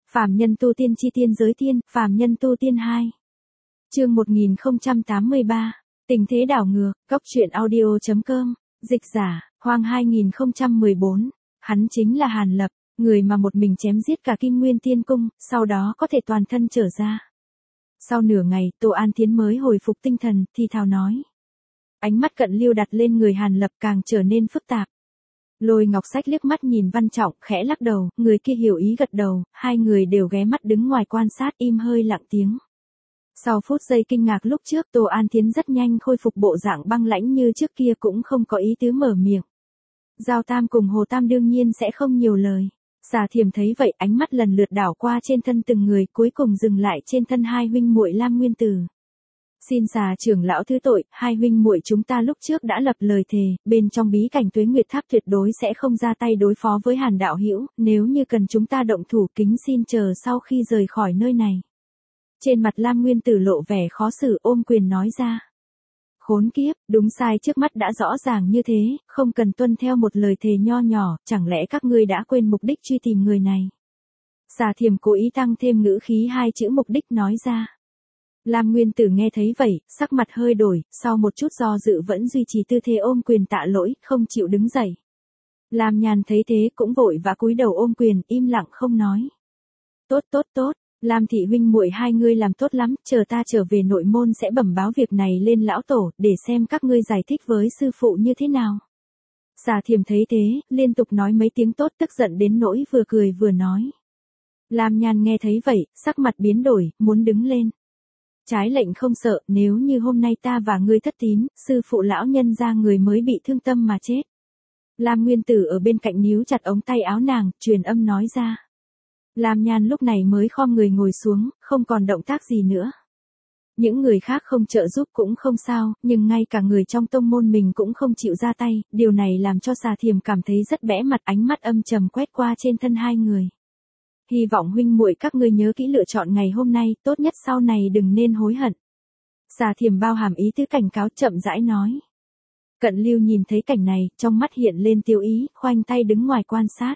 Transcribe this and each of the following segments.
Phàm nhân tu tiên chi tiên giới tiên, phàm nhân tu tiên 2. Chương 1083. Tình thế đảo ngược, góc truyện audio.com, dịch giả, Hoang 2014. Hắn chính là Hàn Lập, người mà một mình chém giết cả Kim Nguyên Tiên Cung, sau đó có thể toàn thân trở ra. Sau nửa ngày, Tô An Thiến mới hồi phục tinh thần, thì thào nói. Ánh mắt Cận Lưu đặt lên người Hàn Lập càng trở nên phức tạp. Lôi Ngọc Sách liếc mắt nhìn Văn Trọng, khẽ lắc đầu, người kia hiểu ý gật đầu, hai người đều ghé mắt đứng ngoài quan sát, im hơi lặng tiếng. Sau phút giây kinh ngạc lúc trước, Tô An Thiến rất nhanh khôi phục bộ dạng băng lãnh như trước kia, cũng không có ý tứ mở miệng. Giao Tam cùng Hồ Tam đương nhiên sẽ không nhiều lời. Xà Thiềm thấy vậy, ánh mắt lần lượt đảo qua trên thân từng người, cuối cùng dừng lại trên thân hai huynh muội Lam Nguyên Tử. Xin Xà trưởng lão thứ tội, hai huynh muội chúng ta lúc trước đã lập lời thề, bên trong bí cảnh Tuế Nguyệt Tháp tuyệt đối sẽ không ra tay đối phó với Hàn đạo hữu, nếu như cần chúng ta động thủ, kính xin chờ sau khi rời khỏi nơi này. Trên mặt Lam Nguyên Tử lộ vẻ khó xử, ôm quyền nói ra. Khốn kiếp, đúng sai trước mắt đã rõ ràng như thế, không cần tuân theo một lời thề nho nhỏ, chẳng lẽ các ngươi đã quên mục đích truy tìm người này. Xà Thiềm cố ý tăng thêm ngữ khí hai chữ mục đích nói ra. Lam Nguyên Tử nghe thấy vậy, sắc mặt hơi đổi, sau một chút do dự vẫn duy trì tư thế ôm quyền tạ lỗi, không chịu đứng dậy. Lam Nhan thấy thế cũng vội và cúi đầu ôm quyền, im lặng không nói. Tốt, Lam thị huynh muội hai ngươi làm tốt lắm, chờ ta trở về nội môn sẽ bẩm báo việc này lên lão tổ, để xem các ngươi giải thích với sư phụ như thế nào. Xà Thiềm thấy thế, liên tục nói mấy tiếng tốt, tức giận đến nỗi vừa cười vừa nói. Lam Nhan nghe thấy vậy, sắc mặt biến đổi, muốn đứng lên. Trái lệnh không sợ, nếu như hôm nay ta và ngươi thất tín, sư phụ lão nhân ra người mới bị thương tâm mà chết. Lam Nguyên Tử ở bên cạnh níu chặt ống tay áo nàng, truyền âm nói ra. Lam Nhan lúc này mới khom người ngồi xuống, không còn động tác gì nữa. Những người khác không trợ giúp cũng không sao, nhưng ngay cả người trong tông môn mình cũng không chịu ra tay, điều này làm cho Xà Thiềm cảm thấy rất bẽ mặt, ánh mắt âm trầm quét qua trên thân hai người. Hy vọng huynh muội các ngươi nhớ kỹ lựa chọn ngày hôm nay, tốt nhất sau này đừng nên hối hận. Xà Thiềm bao hàm ý tứ cảnh cáo, chậm rãi nói. Cận Lưu nhìn thấy cảnh này, trong mắt hiện lên tiêu ý, khoanh tay đứng ngoài quan sát.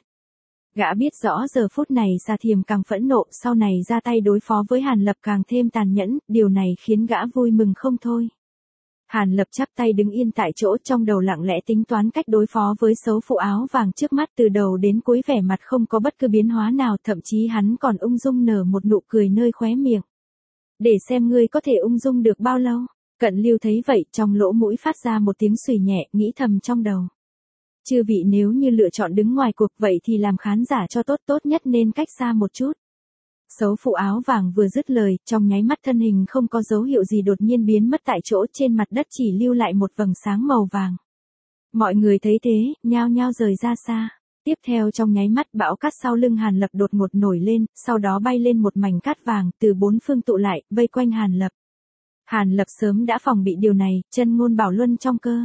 Gã biết rõ giờ phút này Xà Thiềm càng phẫn nộ, sau này ra tay đối phó với Hàn Lập càng thêm tàn nhẫn, điều này khiến gã vui mừng không thôi. Hàn Lập chắp tay đứng yên tại chỗ, trong đầu lặng lẽ tính toán cách đối phó với xấu phụ áo vàng trước mắt, từ đầu đến cuối vẻ mặt không có bất cứ biến hóa nào, thậm chí hắn còn ung dung nở một nụ cười nơi khóe miệng. Để xem ngươi có thể ung dung được bao lâu. Cận Lưu thấy vậy, trong lỗ mũi phát ra một tiếng xùy nhẹ, nghĩ thầm trong đầu. Chư vị nếu như lựa chọn đứng ngoài cuộc vậy thì làm khán giả cho tốt nhất nên cách xa một chút. Xấu phụ áo vàng vừa dứt lời, trong nháy mắt thân hình không có dấu hiệu gì đột nhiên biến mất tại chỗ, trên mặt đất chỉ lưu lại một vầng sáng màu vàng. Mọi người thấy thế, nhao nhao rời ra xa. Tiếp theo trong nháy mắt bão cát sau lưng Hàn Lập đột ngột nổi lên, sau đó bay lên một mảnh cát vàng, từ bốn phương tụ lại, vây quanh Hàn Lập. Hàn Lập sớm đã phòng bị điều này, chân ngôn bảo luân trong cơ.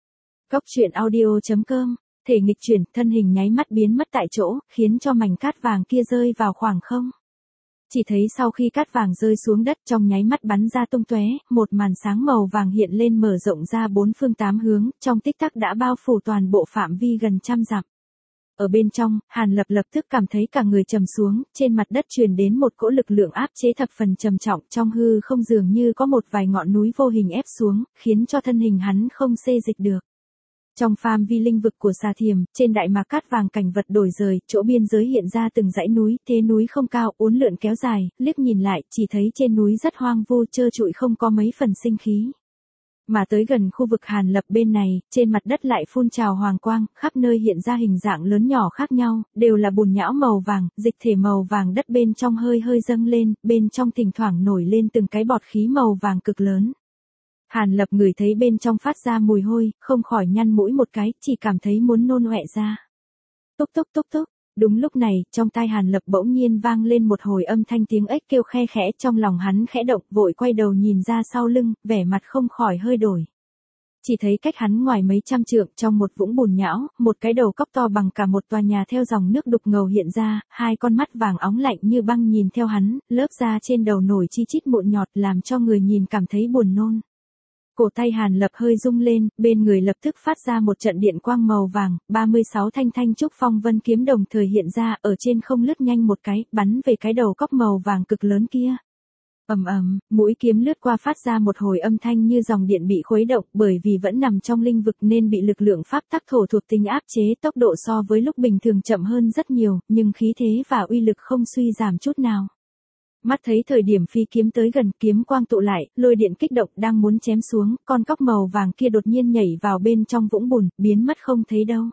Góc truyện audio.com, thể nghịch chuyển, thân hình nháy mắt biến mất tại chỗ, khiến cho mảnh cát vàng kia rơi vào khoảng không. Chỉ thấy sau khi cát vàng rơi xuống đất, trong nháy mắt bắn ra tung tóe, một màn sáng màu vàng hiện lên mở rộng ra bốn phương tám hướng, trong tích tắc đã bao phủ toàn bộ phạm vi gần 100 dặm. Ở bên trong, Hàn Lập lập tức cảm thấy cả người trầm xuống, trên mặt đất truyền đến một cỗ lực lượng áp chế thập phần trầm trọng, trong hư không dường như có một vài ngọn núi vô hình ép xuống, khiến cho thân hình hắn không xê dịch được. Trong phạm vi linh vực của Xà Thiềm, trên đại mạc cát vàng cảnh vật đổi rời, chỗ biên giới hiện ra từng dãy núi, thế núi không cao, uốn lượn kéo dài, liếc nhìn lại, chỉ thấy trên núi rất hoang vu, trơ trụi không có mấy phần sinh khí. Mà tới gần khu vực Hàn Lập bên này, trên mặt đất lại phun trào hoàng quang, khắp nơi hiện ra hình dạng lớn nhỏ khác nhau, đều là bùn nhão màu vàng, dịch thể màu vàng đất bên trong hơi dâng lên, bên trong thỉnh thoảng nổi lên từng cái bọt khí màu vàng cực lớn. Hàn Lập ngửi thấy bên trong phát ra mùi hôi, không khỏi nhăn mũi một cái, chỉ cảm thấy muốn nôn ọe ra. Túc. Đúng lúc này, trong tai Hàn Lập bỗng nhiên vang lên một hồi âm thanh tiếng ếch kêu khe khẽ, trong lòng hắn khẽ động, vội quay đầu nhìn ra sau lưng, vẻ mặt không khỏi hơi đổi. Chỉ thấy cách hắn ngoài mấy trăm trượng, trong một vũng bùn nhão, một cái đầu cóc to bằng cả một tòa nhà theo dòng nước đục ngầu hiện ra, hai con mắt vàng óng lạnh như băng nhìn theo hắn, lớp da trên đầu nổi chi chít mụn nhọt làm cho người nhìn cảm thấy buồn nôn. Cổ tay Hàn Lập hơi rung lên, bên người lập tức phát ra một trận điện quang màu vàng, 36 thanh thanh trúc phong vân kiếm đồng thời hiện ra, ở trên không lướt nhanh một cái, bắn về cái đầu cóc màu vàng cực lớn kia. Ầm ầm, mũi kiếm lướt qua phát ra một hồi âm thanh như dòng điện bị khuấy động, bởi vì vẫn nằm trong linh vực nên bị lực lượng pháp tắc thổ thuộc tính áp chế, tốc độ so với lúc bình thường chậm hơn rất nhiều, nhưng khí thế và uy lực không suy giảm chút nào. Mắt thấy thời điểm phi kiếm tới gần, kiếm quang tụ lại, lôi điện kích động đang muốn chém xuống, con cóc màu vàng kia đột nhiên nhảy vào bên trong vũng bùn, biến mất không thấy đâu.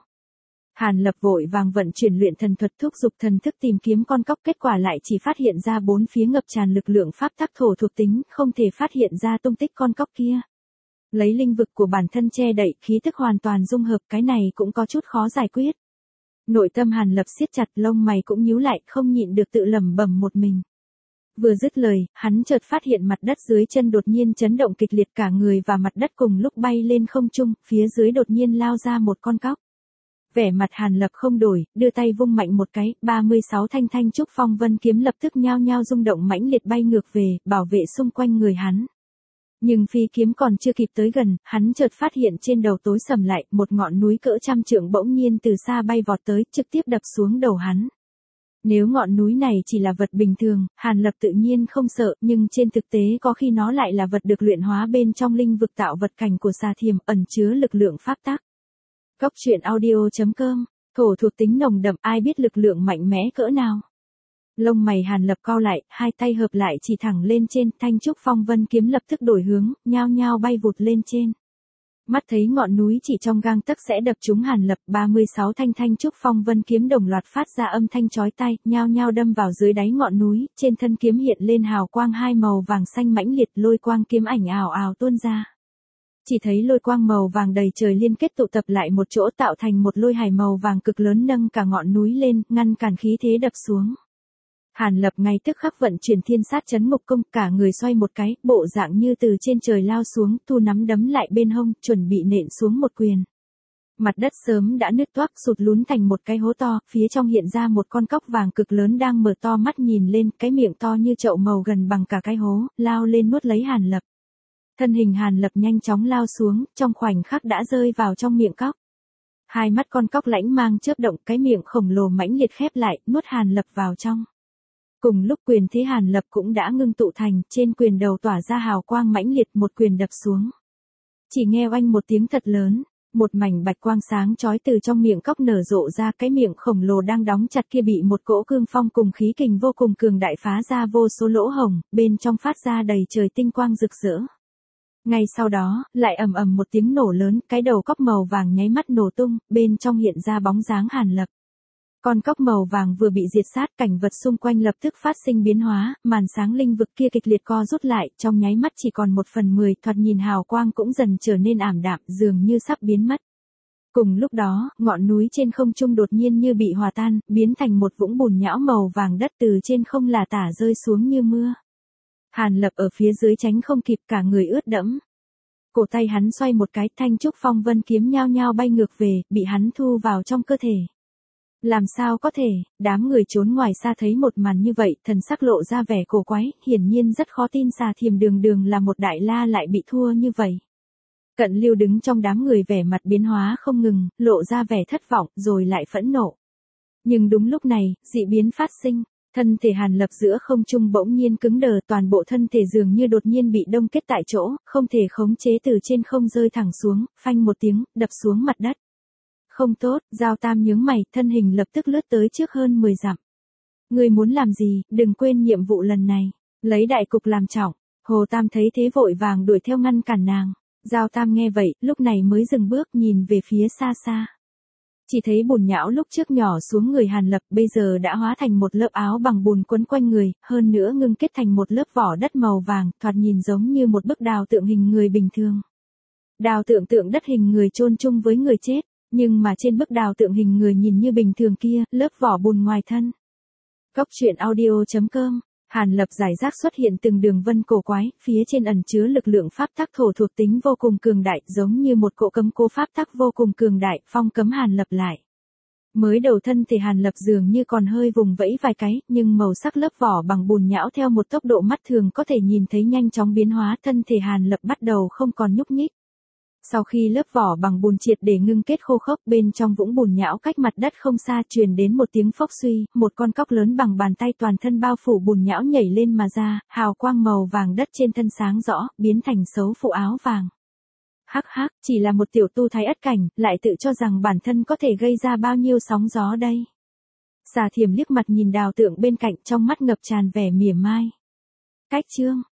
Hàn Lập vội vàng vận chuyển luyện thần thuật thúc dục thần thức tìm kiếm con cóc, kết quả lại chỉ phát hiện ra bốn phía ngập tràn lực lượng pháp tắc thổ thuộc tính, không thể phát hiện ra tung tích con cóc kia. Lấy linh vực của bản thân che đậy, khí tức hoàn toàn dung hợp, cái này cũng có chút khó giải quyết. Nội tâm Hàn Lập siết chặt, lông mày cũng nhíu lại, không nhịn được tự lẩm bẩm một mình. Vừa dứt lời, hắn chợt phát hiện mặt đất dưới chân đột nhiên chấn động kịch liệt, cả người và mặt đất cùng lúc bay lên không trung, phía dưới đột nhiên lao ra một con cóc. Vẻ mặt Hàn Lập không đổi, đưa tay vung mạnh một cái, 36 thanh thanh trúc phong vân kiếm lập tức nhao nhao rung động mãnh liệt bay ngược về, bảo vệ xung quanh người hắn. Nhưng phi kiếm còn chưa kịp tới gần, hắn chợt phát hiện trên đầu tối sầm lại, một ngọn núi cỡ trăm trượng bỗng nhiên từ xa bay vọt tới, trực tiếp đập xuống đầu hắn. Nếu ngọn núi này chỉ là vật bình thường, Hàn Lập tự nhiên không sợ, nhưng trên thực tế có khi nó lại là vật được luyện hóa bên trong linh vực tạo vật cảnh của Xà Thiềm, ẩn chứa lực lượng pháp tắc. Góc truyện audio.com, thổ thuộc tính nồng đậm, ai biết lực lượng mạnh mẽ cỡ nào. Lông mày Hàn Lập cau lại, hai tay hợp lại chỉ thẳng lên trên, thanh trúc phong vân kiếm lập tức đổi hướng, nhao nhao bay vụt lên trên. Mắt thấy ngọn núi chỉ trong gang tấc sẽ đập trúng Hàn Lập, 36 thanh thanh trúc phong vân kiếm đồng loạt phát ra âm thanh chói tai, nhao nhao đâm vào dưới đáy ngọn núi, trên thân kiếm hiện lên hào quang hai màu vàng xanh mãnh liệt, lôi quang kiếm ảnh ào ào tuôn ra. Chỉ thấy lôi quang màu vàng đầy trời liên kết tụ tập lại một chỗ tạo thành một lôi hải màu vàng cực lớn nâng cả ngọn núi lên, ngăn cản khí thế đập xuống. Hàn Lập ngay tức khắc vận chuyển thiên sát chấn ngục công, cả người xoay một cái, bộ dạng như từ trên trời lao xuống, thu nắm đấm lại bên hông, chuẩn bị nện xuống một quyền. Mặt đất sớm đã nứt toác, sụt lún thành một cái hố to, phía trong hiện ra một con cóc vàng cực lớn đang mở to mắt nhìn lên, cái miệng to như chậu màu gần bằng cả cái hố, lao lên nuốt lấy Hàn Lập. Thân hình Hàn Lập nhanh chóng lao xuống, trong khoảnh khắc đã rơi vào trong miệng cóc. Hai mắt con cóc lãnh mang chớp động, cái miệng khổng lồ mãnh liệt khép lại, nuốt Hàn Lập vào trong. Cùng lúc quyền thế Hàn Lập cũng đã ngưng tụ thành, trên quyền đầu tỏa ra hào quang mãnh liệt, một quyền đập xuống. Chỉ nghe oanh một tiếng thật lớn, một mảnh bạch quang sáng chói từ trong miệng cóc nở rộ ra, cái miệng khổng lồ đang đóng chặt kia bị một cỗ cương phong cùng khí kình vô cùng cường đại phá ra vô số lỗ hổng, bên trong phát ra đầy trời tinh quang rực rỡ. Ngay sau đó, lại ầm ầm một tiếng nổ lớn, cái đầu cóc màu vàng nháy mắt nổ tung, bên trong hiện ra bóng dáng Hàn Lập. Con cóc màu vàng vừa bị diệt sát, cảnh vật xung quanh lập tức phát sinh biến hóa, màn sáng linh vực kia kịch liệt co rút lại, trong nháy mắt chỉ còn 1/10, thoạt nhìn hào quang cũng dần trở nên ảm đạm, dường như sắp biến mất. Cùng lúc đó, ngọn núi trên không trung đột nhiên như bị hòa tan, biến thành một vũng bùn nhão màu vàng đất từ trên không lả tả rơi xuống như mưa. Hàn Lập ở phía dưới tránh không kịp, cả người ướt đẫm. Cổ tay hắn xoay một cái, thanh trúc phong vân kiếm nhao nhao bay ngược về, bị hắn thu vào trong cơ thể. Làm sao có thể, đám người trốn ngoài xa thấy một màn như vậy, thần sắc lộ ra vẻ cổ quái, hiển nhiên rất khó tin Xà Thiềm đường đường là một đại la lại bị thua như vậy. Cận Lưu đứng trong đám người vẻ mặt biến hóa không ngừng, lộ ra vẻ thất vọng, rồi lại phẫn nộ. Nhưng đúng lúc này, dị biến phát sinh, thân thể Hàn Lập giữa không trung bỗng nhiên cứng đờ, toàn bộ thân thể dường như đột nhiên bị đông kết tại chỗ, không thể khống chế, từ trên không rơi thẳng xuống, phanh một tiếng, đập xuống mặt đất. Không tốt, Giao Tam nhướng mày, thân hình lập tức lướt tới trước hơn 10 dặm. Ngươi muốn làm gì, đừng quên nhiệm vụ lần này, lấy đại cục làm trọng. Hồ Tam thấy thế vội vàng đuổi theo ngăn cản nàng. Giao Tam nghe vậy, lúc này mới dừng bước nhìn về phía xa xa. Chỉ thấy bùn nhão lúc trước nhỏ xuống người Hàn Lập bây giờ đã hóa thành một lớp áo bằng bùn quấn quanh người, hơn nữa ngưng kết thành một lớp vỏ đất màu vàng, thoạt nhìn giống như một bức đào tượng hình người bình thường. Đào tượng đất hình người chôn chung với người chết. Nhưng mà trên bức đào tượng hình người nhìn như bình thường kia, lớp vỏ bùn ngoài thân. Góc truyện audio.com, Hàn Lập giải rác xuất hiện từng đường vân cổ quái, phía trên ẩn chứa lực lượng pháp tắc thổ thuộc tính vô cùng cường đại, giống như một cỗ cấm cố pháp tắc vô cùng cường đại, phong cấm Hàn Lập lại. Mới đầu thân thể Hàn Lập dường như còn hơi vùng vẫy vài cái, nhưng màu sắc lớp vỏ bằng bùn nhão theo một tốc độ mắt thường có thể nhìn thấy nhanh chóng biến hóa, thân thể Hàn Lập bắt đầu không còn nhúc nhích. Sau khi lớp vỏ bằng bùn triệt để ngưng kết khô khốc, bên trong vũng bùn nhão cách mặt đất không xa truyền đến một tiếng phốc suy, một con cóc lớn bằng bàn tay toàn thân bao phủ bùn nhão nhảy lên mà ra, hào quang màu vàng đất trên thân sáng rõ, biến thành xấu phụ áo vàng. Hắc hắc, chỉ là một tiểu tu thái ất cảnh, lại tự cho rằng bản thân có thể gây ra bao nhiêu sóng gió đây. Xà Thiềm liếc mặt nhìn Đào Tượng bên cạnh, trong mắt ngập tràn vẻ mỉa mai. Cách chương